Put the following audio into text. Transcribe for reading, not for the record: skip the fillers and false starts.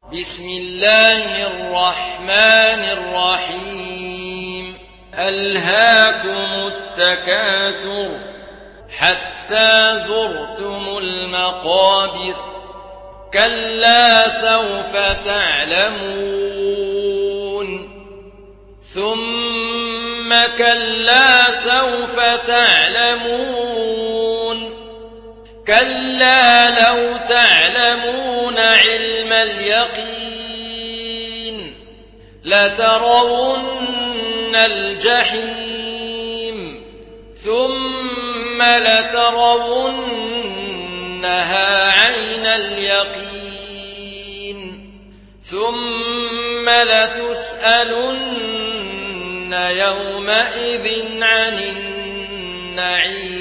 بسم الله الرحمن الرحيم ألهاكم التكاثر حتى زرتم المقابر كلا سوف تعلمون ثم كلا سوف تعلمون كلا لو تعلمون علم اليقين لترون الجحيم ثم لترونها عين اليقين ثم لتسألن يومئذ عن النعيم